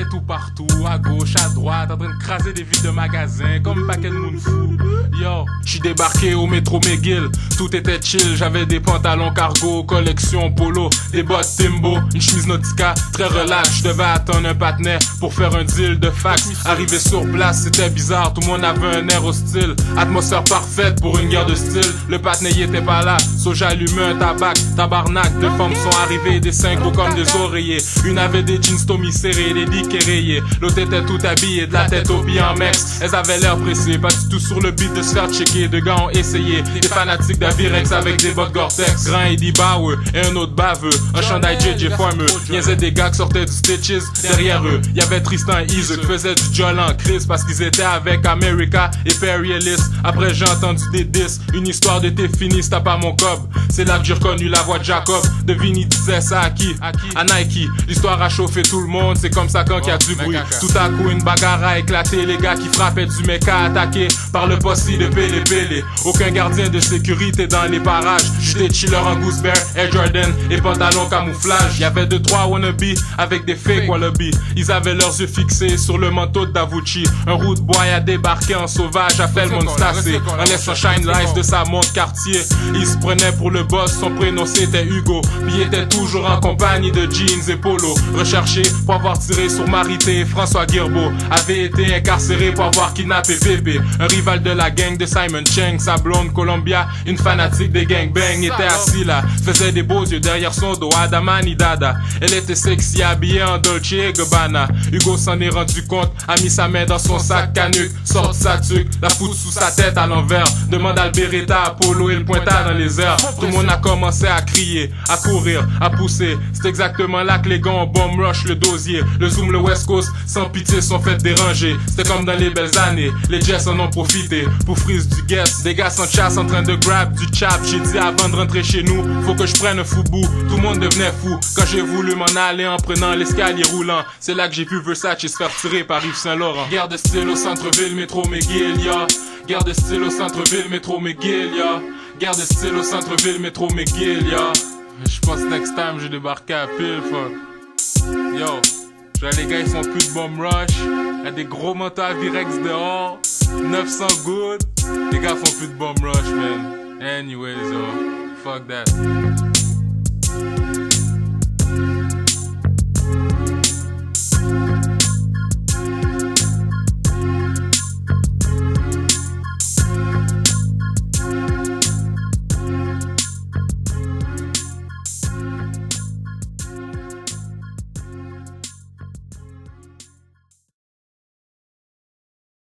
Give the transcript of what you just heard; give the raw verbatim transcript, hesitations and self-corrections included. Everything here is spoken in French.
était tout partout, à gauche, à droite, en train de craser des vides de magasins, comme un paquet de monde fou. Yo, j'suis débarqué au métro McGill, tout était chill, j'avais des pantalons cargo, collection polo, des bottes Timbo, une chemise Nautica, très relax, j'devais attendre un patinet pour faire un deal de fax. Arrivé sur place, c'était bizarre, tout le monde avait un air hostile, atmosphère parfaite pour une guerre de style, le patinet y était pas là, so j'allumais un tabac, tabarnak, deux femmes sont arrivées, des seins gros comme des oreillers, une avait des jeans Tommy serrés, des dicks rayés, l'autre était tout habillée, de la tête aux pieds en mex, elles avaient l'air pressées, pas du tout sur le beat de se faire checker, deux gars ont essayé, des fanatiques d'Avirex avec des bottes Gore-Tex, Grand Eddie Bauer et un autre baveux, un chandail J J Farmer, niaisait des gars qui sortaient du Stitches, derrière eux, y'avait Tristan et Ease qui faisaient du Joel en crise parce qu'ils étaient avec America et Perry Ellis, après j'ai entendu des diss, une histoire de t'es fini, c'est pas mon cob, c'est là que j'ai reconnu la voix de Jacob, Devine il disait ça à qui? À Nike, l'histoire a chauffé tout le monde, c'est comme ça quand il y a du bruit, tout à coup une bagarre a éclaté, les gars qui frappaient du méca attaqués par le posse de Pélé Pélé, aucun gardien de sécurité dans les parages, j'étais chiller en Goose Bear, Air Jordan et pantalon camouflage, y'avait deux trois wannabes avec des fake wannabes, ils avaient leurs yeux fixés sur le manteau de Davucci, un route boy a débarqué en sauvage, a fait le monde stassé, en laissant shine lights de sa montre Cartier, il se prenait pour le boss, son prénom c'était Hugo, puis il était toujours en compagnie de jeans et polo, recherché pour avoir tiré sur Marité, François Guirbeau avait été incarcéré pour avoir kidnappé Pépé, un rival de la gang de Simon Cheng, sa blonde Columbia, une fanatique des gangbangs, était assis là, faisait des beaux yeux derrière son dos, Adamani Dada, elle était sexy, habillée en Dolce et Gabbana, Hugo s'en est rendu compte, a mis sa main dans son sac canuc, sort sa tuque, la fout sous sa tête à l'envers, demande à Beretta, Apollo et le pointa dans les airs, tout le monde a commencé à crier, à courir, à pousser, c'est exactement là que les gars ont bomb rush le dosier, le zoom, le West Coast, sans pitié sont fait déranger, c'était comme dans les belles années, les Jets en ont profité, pour freeze du guest, des gars sans chasse en train de grab du chap, j'ai dit avant de rentrer chez nous, faut que je prenne un foubou, tout le monde devenait fou, quand j'ai voulu m'en aller en prenant l'escalier roulant, c'est là que j'ai vu Versace se faire tirer par Yves Saint-Laurent. Guerre de style au centre-ville, métro McGill, ya. Guerre de style au centre-ville, métro McGill, ya. Guerre de style au centre-ville, métro McGill, ya. Je pense next time je débarquais à pile, fuck. Yo, là les gars ils font plus de bomb rush, y'a des gros manteaux à Virex dehors, neuf cents good, les gars font plus de bomb rush, man. Anyways, oh, fuck that.